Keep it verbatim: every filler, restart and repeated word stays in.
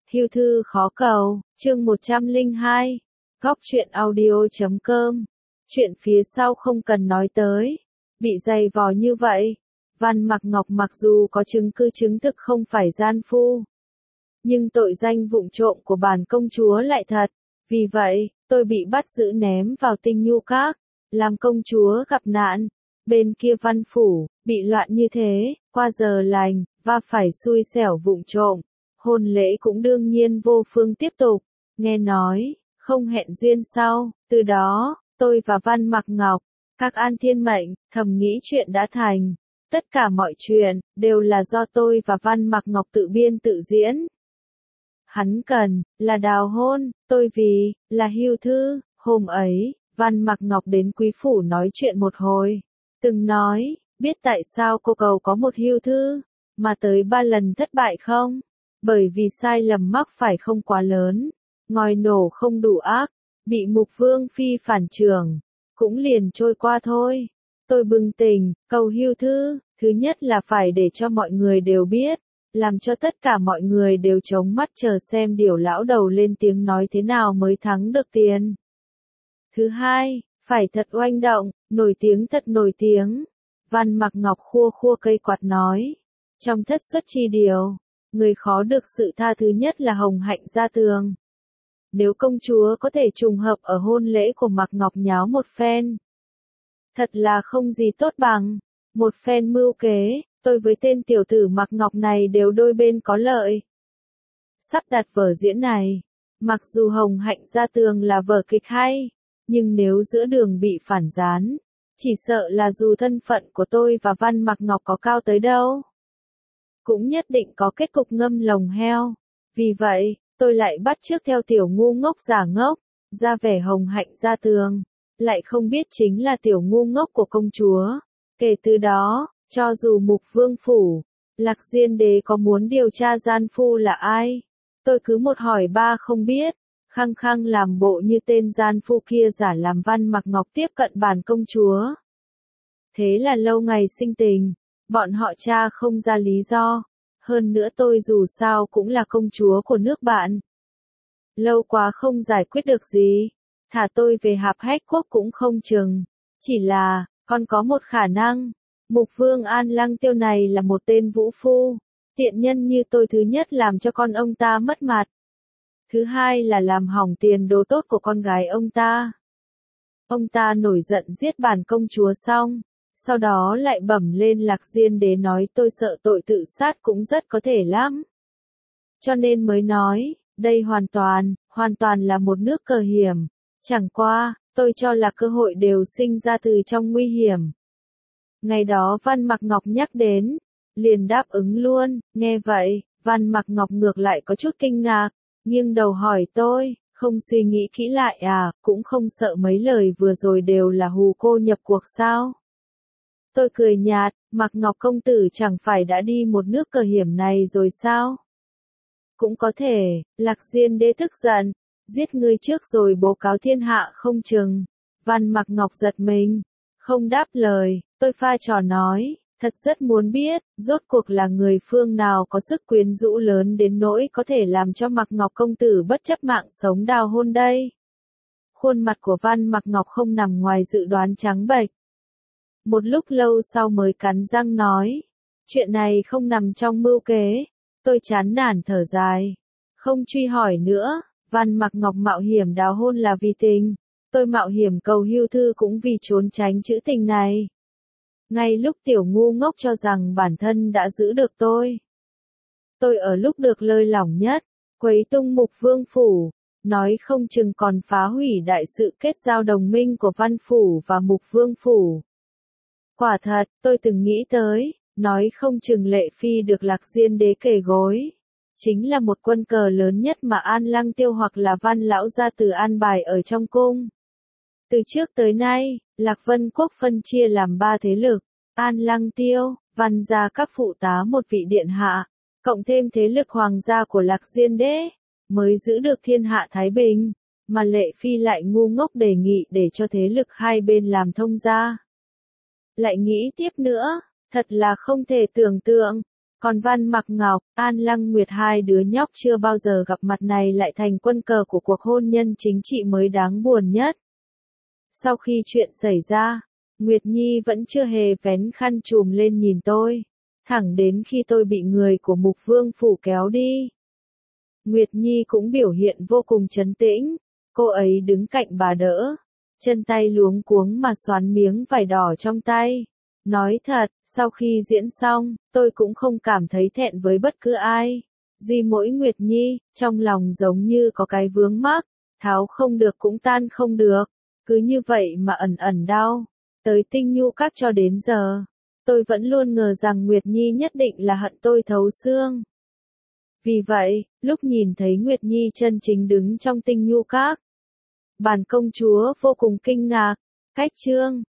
Hưu thư khó cầu, chương một trăm lẻ hai, góc truyện audio chấm com. Chuyện phía sau không cần nói tới. Bị dày vò như vậy, Văn Mặc Ngọc mặc dù có chứng cứ chứng thực không phải gian phu, nhưng tội danh vụng trộm của bản công chúa lại thật. Vì vậy, tôi bị bắt giữ ném vào Tinh Nhu Các, làm công chúa gặp nạn. Bên kia Văn Phủ, bị loạn như thế, qua giờ lành, và phải xui xẻo vụng trộm. Hôn lễ cũng đương nhiên vô phương tiếp tục. Nghe nói, không hẹn duyên sau, từ đó, tôi và Văn Mặc Ngọc, các an thiên mệnh, thầm nghĩ chuyện đã thành. Tất cả mọi chuyện, đều là do tôi và Văn Mặc Ngọc tự biên tự diễn. Hắn cần, là đào hôn, tôi vì, là hưu thư. Hôm ấy, Văn Mặc Ngọc đến quý phủ nói chuyện một hồi. Từng nói, biết tại sao cô cầu có một hưu thư, mà tới ba lần thất bại không? Bởi vì sai lầm mắc phải không quá lớn, ngòi nổ không đủ ác, bị Mục Vương Phi phản trưởng, cũng liền trôi qua thôi. Tôi bừng tỉnh, cầu hưu thư, thứ nhất là phải để cho mọi người đều biết, làm cho tất cả mọi người đều chống mắt chờ xem điều lão đầu lên tiếng nói thế nào mới thắng được tiền. Thứ hai, phải thật oanh động, nổi tiếng thật nổi tiếng. Văn Mặc Ngọc khua khua cây quạt nói, trong thất xuất chi điều, người khó được sự tha thứ nhất là Hồng Hạnh Gia Tường. Nếu công chúa có thể trùng hợp ở hôn lễ của Mặc Ngọc nháo một phen, thật là không gì tốt bằng. Một phen mưu kế, tôi với tên tiểu tử Mặc Ngọc này đều đôi bên có lợi. Sắp đặt vở diễn này, mặc dù Hồng Hạnh Gia Tường là vở kịch hay, nhưng nếu giữa đường bị phản gián, chỉ sợ là dù thân phận của tôi và Văn Mặc Ngọc có cao tới đâu, cũng nhất định có kết cục ngâm lồng heo. Vì vậy, tôi lại bắt chước theo tiểu ngu ngốc giả ngốc, ra vẻ Hồng Hạnh Gia Tường, lại không biết chính là tiểu ngu ngốc của công chúa. Kể từ đó, cho dù Mục Vương Phủ, Lạc Diên Đế có muốn điều tra gian phu là ai, tôi cứ một hỏi ba không biết, khăng khăng làm bộ như tên gian phu kia giả làm Văn Mặc Ngọc tiếp cận bản công chúa. Thế là lâu ngày sinh tình, bọn họ tra không ra lý do, hơn nữa tôi dù sao cũng là công chúa của nước bạn. Lâu quá không giải quyết được gì, thả tôi về Hạp Hách Quốc cũng không chừng, chỉ là, còn có một khả năng, Mục Vương An Lăng Tiêu này là một tên vũ phu, tiện nhân như tôi thứ nhất làm cho con ông ta mất mặt. Thứ hai là làm hỏng tiền đồ tốt của con gái ông ta. Ông ta nổi giận giết bản công chúa xong, sau đó lại bẩm lên Lạc Diên Đế nói tôi sợ tội tự sát cũng rất có thể lắm. Cho nên mới nói, đây hoàn toàn, hoàn toàn là một nước cờ hiểm. Chẳng qua, tôi cho là cơ hội đều sinh ra từ trong nguy hiểm. Ngày đó Văn Mặc Ngọc nhắc đến, liền đáp ứng luôn. Nghe vậy, Văn Mặc Ngọc ngược lại có chút kinh ngạc, nghiêng đầu hỏi tôi, không suy nghĩ kỹ lại à, cũng không sợ mấy lời vừa rồi đều là hù cô nhập cuộc sao? Tôi cười nhạt, Mặc Ngọc công tử chẳng phải đã đi một nước cờ hiểm này rồi sao? Cũng có thể, Lạc Diên Đế tức giận, giết ngươi trước rồi bố cáo thiên hạ không chừng. Văn Mặc Ngọc giật mình, không đáp lời. Tôi pha trò nói, thật rất muốn biết, rốt cuộc là người phương nào có sức quyến rũ lớn đến nỗi có thể làm cho Mặc Ngọc công tử bất chấp mạng sống đào hôn đây. Khuôn mặt của Văn Mặc Ngọc không nằm ngoài dự đoán trắng bệch. Một lúc lâu sau mới cắn răng nói, chuyện này không nằm trong mưu kế. Tôi chán nản thở dài, không truy hỏi nữa. Văn Mặc Ngọc mạo hiểm đào hôn là vì tình, tôi mạo hiểm cầu hưu thư cũng vì trốn tránh chữ tình này. Ngay lúc tiểu ngu ngốc cho rằng bản thân đã giữ được tôi, tôi ở lúc được lơi lỏng nhất, quấy tung Mục Vương Phủ, nói không chừng còn phá hủy đại sự kết giao đồng minh của Văn Phủ và Mục Vương Phủ. Quả thật, tôi từng nghĩ tới, nói không chừng Lệ Phi được Lạc Diên Đế kề gối, chính là một quân cờ lớn nhất mà An Lăng Tiêu hoặc là Văn Lão gia từ an bài ở trong cung. Từ trước tới nay, Lạc Vân Quốc phân chia làm ba thế lực, An Lăng Tiêu, Văn gia các phụ tá một vị điện hạ, cộng thêm thế lực hoàng gia của Lạc Diên Đế, mới giữ được thiên hạ thái bình, mà Lệ Phi lại ngu ngốc đề nghị để cho thế lực hai bên làm thông gia. Lại nghĩ tiếp nữa, thật là không thể tưởng tượng, Còn Văn Mặc Ngọc, An Lăng Nguyệt hai đứa nhóc chưa bao giờ gặp mặt này lại thành quân cờ của cuộc hôn nhân chính trị mới đáng buồn nhất. Sau khi chuyện xảy ra, Nguyệt Nhi vẫn chưa hề vén khăn trùm lên nhìn tôi, thẳng đến khi tôi bị người của Mục Vương Phủ kéo đi. Nguyệt Nhi cũng biểu hiện vô cùng trấn tĩnh, cô ấy đứng cạnh bà đỡ, chân tay luống cuống mà xoắn miếng vải đỏ trong tay. Nói thật, sau khi diễn xong, tôi cũng không cảm thấy thẹn với bất cứ ai. Duy mỗi Nguyệt Nhi, trong lòng giống như có cái vướng mắc, tháo không được cũng tan không được, cứ như vậy mà ẩn ẩn đau. Tới Tinh Nhu Các cho đến giờ, tôi vẫn luôn ngờ rằng Nguyệt Nhi nhất định là hận tôi thấu xương. Vì vậy, lúc nhìn thấy Nguyệt Nhi chân chính đứng trong Tinh Nhu Các, bản công chúa vô cùng kinh ngạc. Cách chương